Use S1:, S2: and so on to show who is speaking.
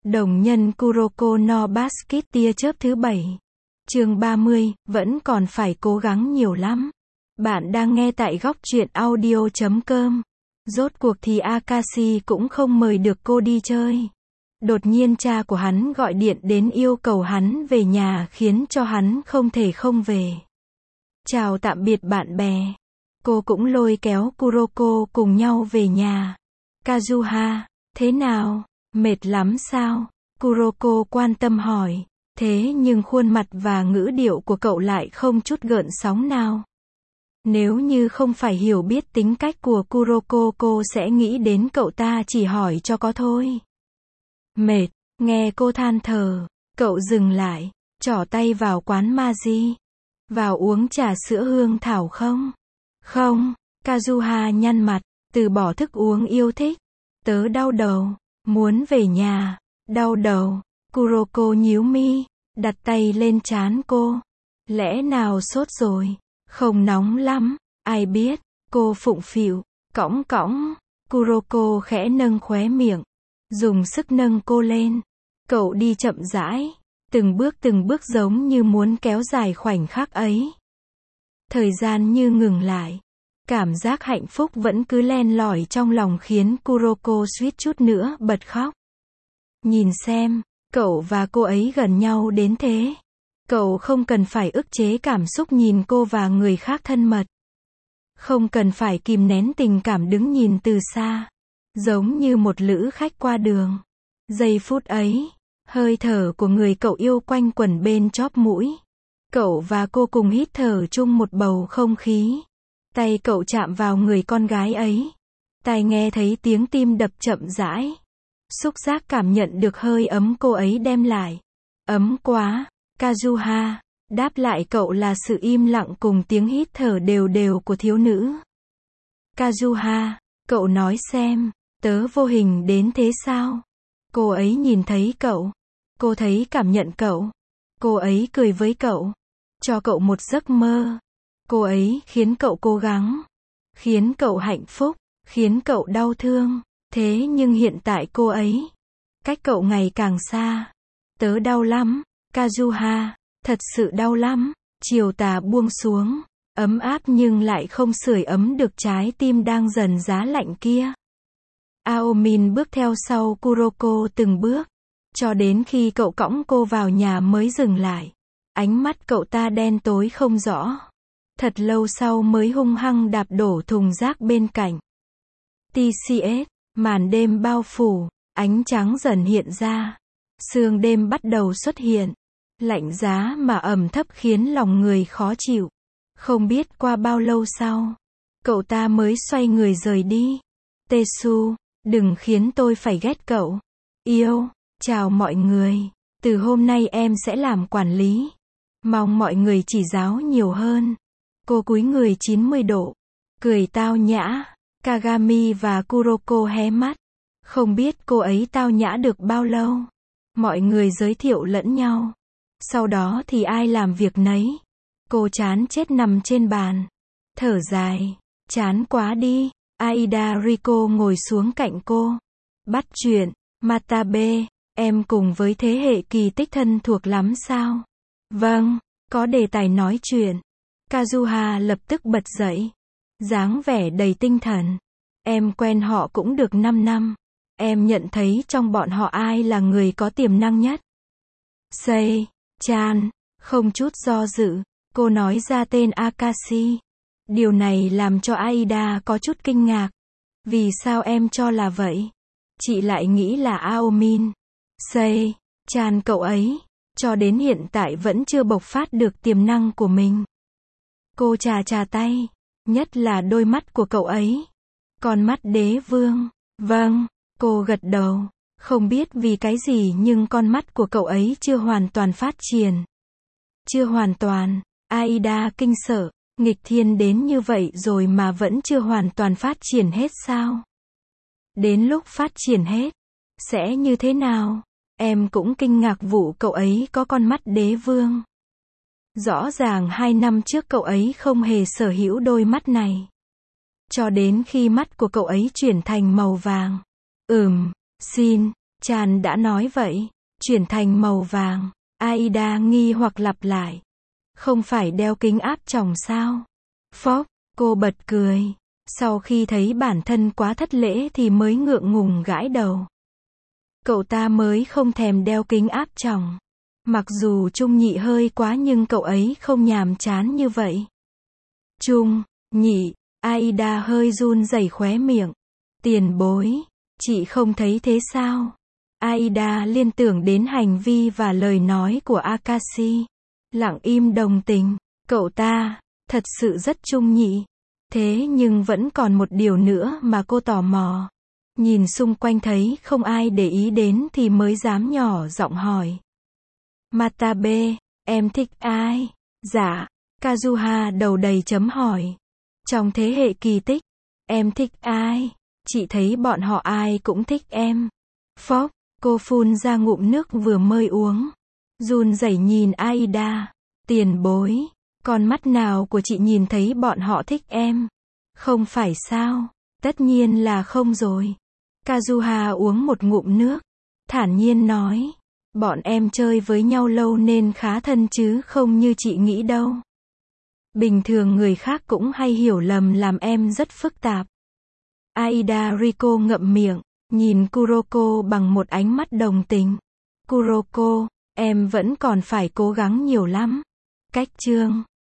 S1: Đồng nhân Kuroko no Basket tia chớp thứ 7. Chương 30, vẫn còn phải cố gắng nhiều lắm. Bạn đang nghe tại góc truyện audio.com. Rốt cuộc thì Akashi cũng không mời được cô đi chơi. Đột nhiên cha của hắn gọi điện đến yêu cầu hắn về nhà khiến cho hắn không thể không về. Chào tạm biệt bạn bè. Cô cũng lôi kéo Kuroko cùng nhau về nhà. Kazuha, thế nào? Mệt lắm sao? Kuroko quan tâm hỏi. Thế nhưng khuôn mặt và ngữ điệu của cậu lại không chút gợn sóng nào. Nếu như không phải hiểu biết tính cách của Kuroko, cô sẽ nghĩ đến cậu ta chỉ hỏi cho có thôi. Mệt, nghe cô than thở, cậu dừng lại, trỏ tay vào quán Maji. Vào uống trà sữa hương thảo không? Không, Kazuha nhăn mặt, từ bỏ thức uống yêu thích. Tớ đau đầu, muốn về nhà, đau đầu. Kuroko nhíu mi, đặt tay lên trán cô. Lẽ nào sốt rồi? Không nóng lắm, ai biết, cô phụng phịu, cõng cõng. Kuroko khẽ nâng khóe miệng, dùng sức nâng cô lên. Cậu đi chậm rãi, từng bước giống như muốn kéo dài khoảnh khắc ấy. Thời gian như ngừng lại. Cảm giác hạnh phúc vẫn cứ len lỏi trong lòng khiến Kuroko suýt chút nữa bật khóc. Nhìn xem, cậu và cô ấy gần nhau đến thế. Cậu không cần phải ức chế cảm xúc nhìn cô và người khác thân mật. Không cần phải kìm nén tình cảm đứng nhìn từ xa. Giống như một lữ khách qua đường. Giây phút ấy, hơi thở của người cậu yêu quanh quẩn bên chóp mũi. Cậu và cô cùng hít thở chung một bầu không khí. Tay cậu chạm vào người con gái ấy. Tai nghe thấy tiếng tim đập chậm rãi. Xúc giác cảm nhận được hơi ấm cô ấy đem lại. Ấm quá. Kazuha, đáp lại cậu là sự im lặng cùng tiếng hít thở đều đều của thiếu nữ. Kazuha, cậu nói xem, tớ vô hình đến thế sao? Cô ấy nhìn thấy cậu. Cô thấy cảm nhận cậu. Cô ấy cười với cậu. Cho cậu một giấc mơ. Cô ấy khiến cậu cố gắng. Khiến cậu hạnh phúc. Khiến cậu đau thương. Thế nhưng hiện tại cô ấy cách cậu ngày càng xa. Tớ đau lắm. Kazuha, thật sự đau lắm. Chiều tà buông xuống, ấm áp nhưng lại không sưởi ấm được trái tim đang dần giá lạnh kia. Aomin bước theo sau Kuroko từng bước, cho đến khi cậu cõng cô vào nhà mới dừng lại. Ánh mắt cậu ta đen tối không rõ. Thật lâu sau mới hung hăng đạp đổ thùng rác bên cạnh. TCS, màn đêm bao phủ, ánh trắng dần hiện ra. Sương đêm bắt đầu xuất hiện. Lạnh giá mà ẩm thấp khiến lòng người khó chịu. Không biết qua bao lâu sau, cậu ta mới xoay người rời đi. Tesu, đừng khiến tôi phải ghét cậu. Yêu, chào mọi người. Từ hôm nay em sẽ làm quản lý. Mong mọi người chỉ giáo nhiều hơn. Cô cúi người 90 độ. Cười tao nhã. Kagami và Kuroko hé mắt. Không biết cô ấy tao nhã được bao lâu. Mọi người giới thiệu lẫn nhau. Sau đó thì ai làm việc nấy. Cô chán chết nằm trên bàn. Thở dài. Chán quá đi. Aida Riko ngồi xuống cạnh cô. Bắt chuyện. Matabe, em cùng với thế hệ kỳ tích thân thuộc lắm sao? Vâng, có đề tài nói chuyện. Kazuha lập tức bật dậy. Dáng vẻ đầy tinh thần. Em quen họ cũng được 5 năm. Em nhận thấy trong bọn họ ai là người có tiềm năng nhất? Sei-chan, không chút do dự, cô nói ra tên Akashi. Điều này làm cho Aida có chút kinh ngạc. Vì sao em cho là vậy? Chị lại nghĩ là Aomin. Sei-chan cậu ấy, cho đến hiện tại vẫn chưa bộc phát được tiềm năng của mình. Cô chà tay, nhất là đôi mắt của cậu ấy. Con mắt đế vương. Vâng, cô gật đầu. Không biết vì cái gì nhưng con mắt của cậu ấy chưa hoàn toàn phát triển. Chưa hoàn toàn. Aida kinh sợ. Nghịch thiên đến như vậy rồi mà vẫn chưa hoàn toàn phát triển hết sao? Đến lúc phát triển hết, sẽ như thế nào? Em cũng kinh ngạc vụ cậu ấy có con mắt đế vương. Rõ ràng 2 năm trước cậu ấy không hề sở hữu đôi mắt này. Cho đến khi mắt của cậu ấy chuyển thành màu vàng. Xin, Chan đã nói vậy. Chuyển thành màu vàng. Aida nghi hoặc lặp lại. Không phải đeo kính áp tròng sao? Phốc, cô bật cười. Sau khi thấy bản thân quá thất lễ thì mới ngượng ngùng gãi đầu. Cậu ta mới không thèm đeo kính áp tròng. Mặc dù Trung Nhị hơi quá nhưng cậu ấy không nhàm chán như vậy. Trung Nhị, Aida hơi run rẩy khóe miệng. Tiền bối, chị không thấy thế sao? Aida liên tưởng đến hành vi và lời nói của Akashi. Lặng im đồng tình. Cậu ta, thật sự rất Trung Nhị. Thế nhưng vẫn còn một điều nữa mà cô tò mò. Nhìn xung quanh thấy không ai để ý đến thì mới dám nhỏ giọng hỏi. Matabe, em thích ai? Dạ. Kazuha đầu đầy chấm hỏi. Trong thế hệ kỳ tích, em thích ai? Chị thấy bọn họ ai cũng thích em. Phốc, cô phun ra ngụm nước vừa mới uống. Run rẩy nhìn Aida. Tiền bối, con mắt nào của chị nhìn thấy bọn họ thích em? Không phải sao? Tất nhiên là không rồi. Kazuha uống một ngụm nước. Thản nhiên nói. Bọn em chơi với nhau lâu nên khá thân chứ không như chị nghĩ đâu. Bình thường người khác cũng hay hiểu lầm làm em rất phức tạp. Aida Riko ngậm miệng, nhìn Kuroko bằng một ánh mắt đồng tình. Kuroko, em vẫn còn phải cố gắng nhiều lắm. Cách chương